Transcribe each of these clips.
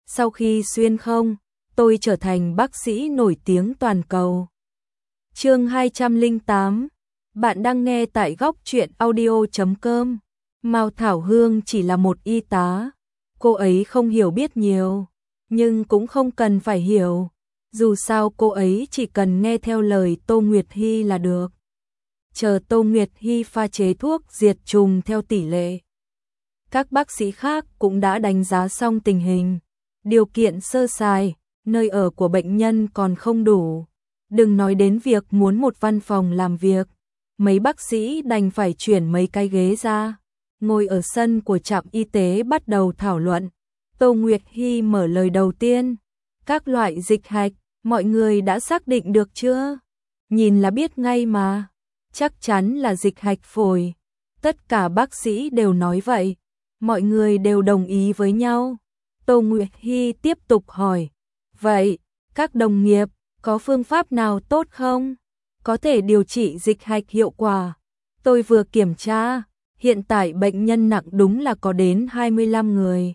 sau khi xuyên không, tôi trở thành bác sĩ nổi tiếng toàn cầu. Chương 208. Bạn đang nghe tại góc truyện audio.com. Mao Thảo Hương chỉ là một y tá, cô ấy không hiểu biết nhiều, nhưng cũng không cần phải hiểu, dù sao cô ấy chỉ cần nghe theo lời Tô Nguyệt Hy là được. Chờ Tô Nguyệt Hy pha chế thuốc diệt trùng theo tỷ lệ. Các bác sĩ khác cũng đã đánh giá xong tình hình, điều kiện sơ sài, nơi ở của bệnh nhân còn không đủ, đừng nói đến việc muốn một văn phòng làm việc. Mấy bác sĩ đành phải chuyển mấy cái ghế ra, ngồi ở sân của trạm y tế bắt đầu thảo luận. Tô Nguyệt Hy mở lời đầu tiên. Các loại dịch hạch, mọi người đã xác định được chưa? Nhìn là biết ngay mà. Chắc chắn là dịch hạch phổi. Tất cả bác sĩ đều nói vậy. Mọi người đều đồng ý với nhau. Tô Nguyệt Hy tiếp tục hỏi. Vậy, các đồng nghiệp, có phương pháp nào tốt không? Có thể điều trị dịch hạch hiệu quả. Tôi vừa kiểm tra, hiện tại bệnh nhân nặng đúng là có đến 25 người.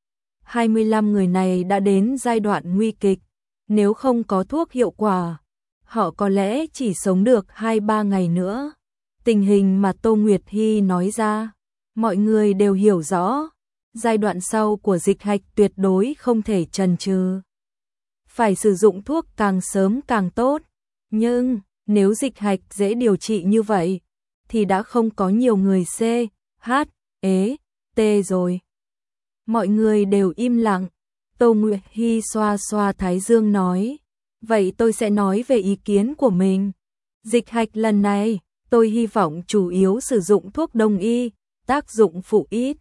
25 người này đã đến giai đoạn nguy kịch, nếu không có thuốc hiệu quả, họ có lẽ chỉ sống được 2-3 ngày nữa. Tình hình mà Tô Nguyệt Hy nói ra, mọi người đều hiểu rõ, giai đoạn sau của dịch hạch tuyệt đối không thể chần chừ. Phải sử dụng thuốc càng sớm càng tốt, nhưng nếu dịch hạch dễ điều trị như vậy, thì đã không có nhiều người C, H, E, T rồi. Mọi người đều im lặng. Tô Nguyệt Hy xoa xoa thái dương nói. Vậy tôi sẽ nói về ý kiến của mình. Dịch hạch lần này, tôi hy vọng chủ yếu sử dụng thuốc đông y, tác dụng phụ ít.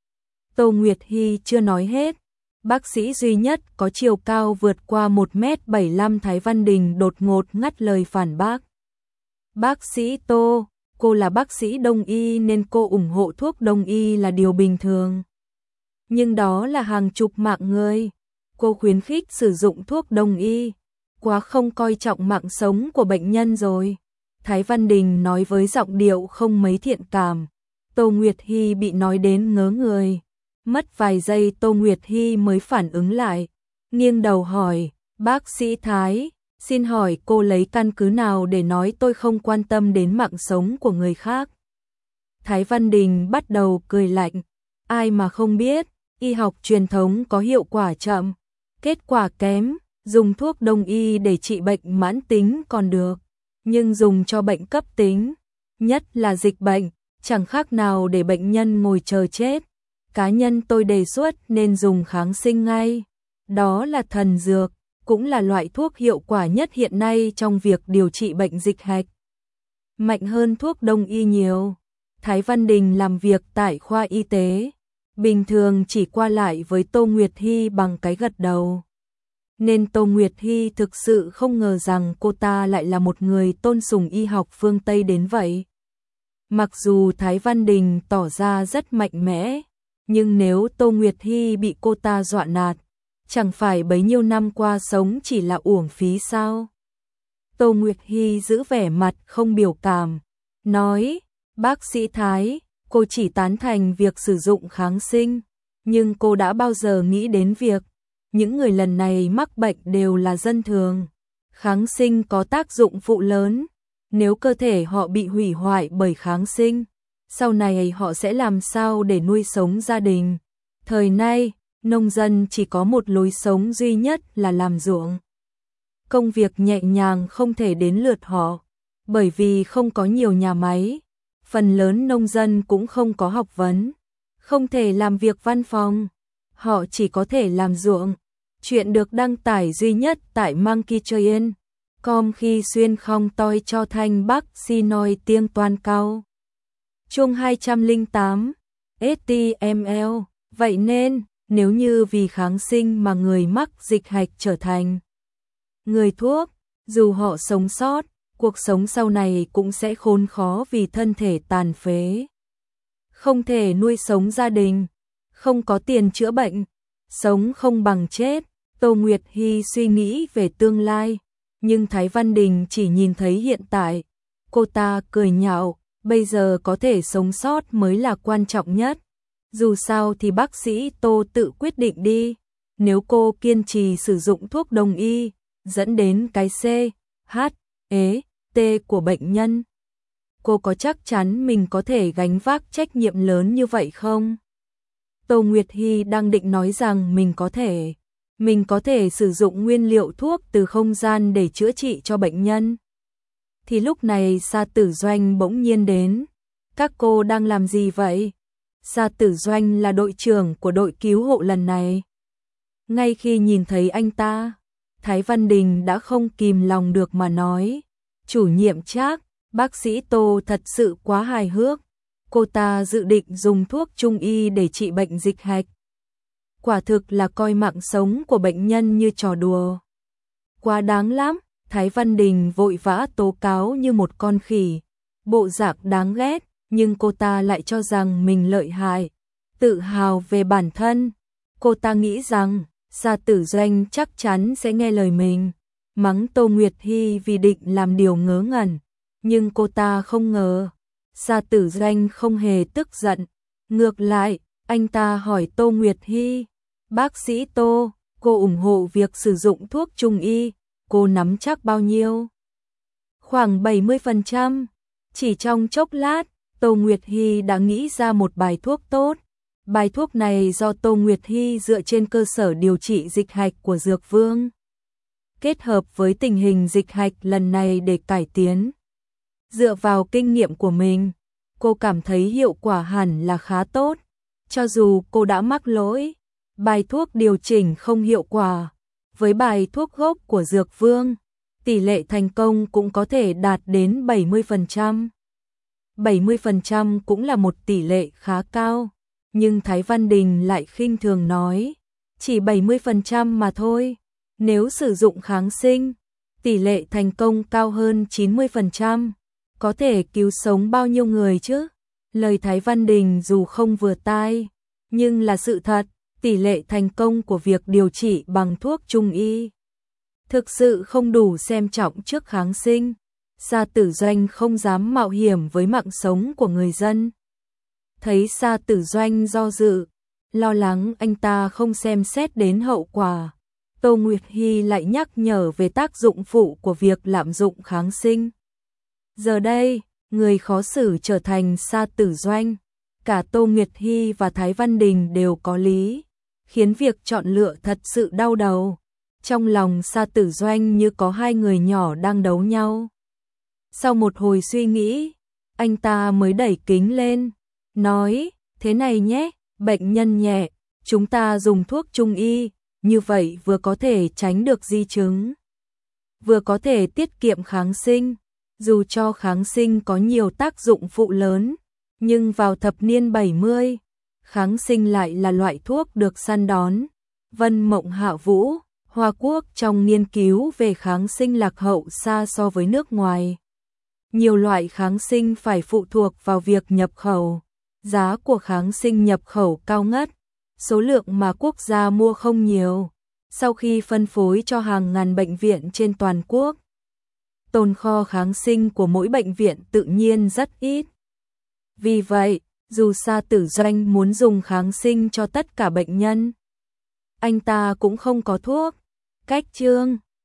Tô Nguyệt Hy chưa nói hết. Bác sĩ duy nhất có chiều cao vượt qua 1m75 Thái Văn Đình đột ngột ngắt lời phản bác. Bác sĩ Tô, cô là bác sĩ đông y nên cô ủng hộ thuốc đông y là điều bình thường. Nhưng đó là hàng chục mạng người. Cô khuyến khích sử dụng thuốc đông y, quá không coi trọng mạng sống của bệnh nhân rồi. Thái Văn Đình nói với giọng điệu không mấy thiện cảm. Tô Nguyệt Hy bị nói đến ngớ người. Mất vài giây Tô Nguyệt Hy mới phản ứng lại. Nghiêng đầu hỏi, bác sĩ Thái, xin hỏi cô lấy căn cứ nào để nói tôi không quan tâm đến mạng sống của người khác? Thái Văn Đình bắt đầu cười lạnh. Ai mà không biết, y học truyền thống có hiệu quả chậm, kết quả kém, dùng thuốc đông y để trị bệnh mãn tính còn được, nhưng dùng cho bệnh cấp tính, nhất là dịch bệnh, chẳng khác nào để bệnh nhân ngồi chờ chết. Cá nhân tôi đề xuất nên dùng kháng sinh ngay. Đó là thần dược, cũng là loại thuốc hiệu quả nhất hiện nay trong việc điều trị bệnh dịch hạch. Mạnh hơn thuốc đông y nhiều. Thái Văn Đình làm việc tại khoa y tế, bình thường chỉ qua lại với Tô Nguyệt Hy bằng cái gật đầu. Nên Tô Nguyệt Hy thực sự không ngờ rằng cô ta lại là một người tôn sùng y học phương Tây đến vậy. Mặc dù Thái Văn Đình tỏ ra rất mạnh mẽ, nhưng nếu Tô Nguyệt Hy bị cô ta dọa nạt, chẳng phải bấy nhiêu năm qua sống chỉ là uổng phí sao? Tô Nguyệt Hy giữ vẻ mặt không biểu cảm, nói, bác sĩ Thái, cô chỉ tán thành việc sử dụng kháng sinh, nhưng cô đã bao giờ nghĩ đến việc những người lần này mắc bệnh đều là dân thường. Kháng sinh có tác dụng phụ lớn, nếu cơ thể họ bị hủy hoại bởi kháng sinh, sau này họ sẽ làm sao để nuôi sống gia đình? Thời nay, nông dân chỉ có một lối sống duy nhất là làm ruộng. Công việc nhẹ nhàng không thể đến lượt họ, bởi vì không có nhiều nhà máy. Phần lớn nông dân cũng không có học vấn, không thể làm việc văn phòng, họ chỉ có thể làm ruộng. Chuyện được đăng tải duy nhất tại monkeytrain.com khi xuyên không toi cho thanh bác si nói tiếng toàn cao. Chương 208 HTML. Vậy nên, nếu như vì kháng sinh mà người mắc dịch hạch trở thành người thuốc, dù họ sống sót, cuộc sống sau này cũng sẽ khốn khó vì thân thể tàn phế. Không thể nuôi sống gia đình, không có tiền chữa bệnh, sống không bằng chết. Tô Nguyệt Hy suy nghĩ về tương lai, nhưng Thái Văn Đình chỉ nhìn thấy hiện tại. Cô ta cười nhạo, bây giờ có thể sống sót mới là quan trọng nhất. Dù sao thì bác sĩ Tô tự quyết định đi. nếu cô kiên trì sử dụng thuốc đông y, dẫn đến cái C, H, E, T của bệnh nhân, cô có chắc chắn mình có thể gánh vác trách nhiệm lớn như vậy không? Tô Nguyệt Hy đang định nói rằng mình có thể sử dụng nguyên liệu thuốc từ không gian để chữa trị cho bệnh nhân. Thì lúc này Sa Tử Doanh bỗng nhiên đến. Các cô đang làm gì vậy? Sa Tử Doanh là đội trưởng của đội cứu hộ lần này. Ngay khi nhìn thấy anh ta, Thái Văn Đình đã không kìm lòng được mà nói. Chủ nhiệm Trác, bác sĩ Tô thật sự quá hài hước. Cô ta dự định dùng thuốc trung y để trị bệnh dịch hạch. Quả thực là coi mạng sống của bệnh nhân như trò đùa. Quá đáng lắm, Thái Văn Đình vội vã tố cáo như một con khỉ. Bộ dạng đáng ghét, nhưng cô ta lại cho rằng mình lợi hại. Tự hào về bản thân. Cô ta nghĩ rằng Sa Tử Doanh chắc chắn sẽ nghe lời mình. Mắng Tô Nguyệt Hy vì định làm điều ngớ ngẩn. Nhưng cô ta không ngờ. Sa Tử Doanh không hề tức giận. Ngược lại, anh ta hỏi Tô Nguyệt Hy. Bác sĩ Tô, cô ủng hộ việc sử dụng thuốc trung y, cô nắm chắc bao nhiêu? Khoảng 70%. Chỉ trong chốc lát, Tô Nguyệt Hy đã nghĩ ra một bài thuốc tốt. Bài thuốc này do Tô Nguyệt Hy dựa trên cơ sở điều trị dịch hạch của Dược Vương. Kết hợp với tình hình dịch hạch lần này để cải tiến. Dựa vào kinh nghiệm của mình, cô cảm thấy hiệu quả hẳn là khá tốt. Cho dù cô đã mắc lỗi, bài thuốc điều chỉnh không hiệu quả, với bài thuốc gốc của Dược Vương, tỷ lệ thành công cũng có thể đạt đến 70%. 70% cũng là một tỷ lệ khá cao, nhưng Thái Văn Đình lại khinh thường nói, chỉ 70% mà thôi, nếu sử dụng kháng sinh, tỷ lệ thành công cao hơn 90%, có thể cứu sống bao nhiêu người chứ? Lời Thái Văn Đình dù không vừa tai, nhưng là sự thật, tỷ lệ thành công của việc điều trị bằng thuốc trung y thực sự không đủ xem trọng trước kháng sinh. Sa Tử Doanh không dám mạo hiểm với mạng sống của người dân. Thấy Sa Tử Doanh do dự, lo lắng anh ta không xem xét đến hậu quả, Tô Nguyệt Hy lại nhắc nhở về tác dụng phụ của việc lạm dụng kháng sinh. Giờ đây, người khó xử trở thành Sa Tử Doanh. Cả Tô Nguyệt Hy và Thái Văn Đình đều có lý, khiến việc chọn lựa thật sự đau đầu. Trong lòng Sa Tử Doanh như có hai người nhỏ đang đấu nhau. Sau một hồi suy nghĩ, anh ta mới đẩy kính lên, nói, thế này nhé, bệnh nhân nhẹ, chúng ta dùng thuốc trung y, như vậy vừa có thể tránh được di chứng, vừa có thể tiết kiệm kháng sinh. Dù cho kháng sinh có nhiều tác dụng phụ lớn, nhưng vào thập niên 70, kháng sinh lại là loại thuốc được săn đón. Vân Mộng Hạ Vũ, Hoa Quốc trong nghiên cứu về kháng sinh lạc hậu xa so với nước ngoài. Nhiều loại kháng sinh phải phụ thuộc vào việc nhập khẩu. Giá của kháng sinh nhập khẩu cao ngất, số lượng mà quốc gia mua không nhiều. Sau khi phân phối cho hàng ngàn bệnh viện trên toàn quốc, tồn kho kháng sinh của mỗi bệnh viện tự nhiên rất ít. Vì vậy, dù Sa Tử Doanh muốn dùng kháng sinh cho tất cả bệnh nhân, anh ta cũng không có thuốc. Cách chương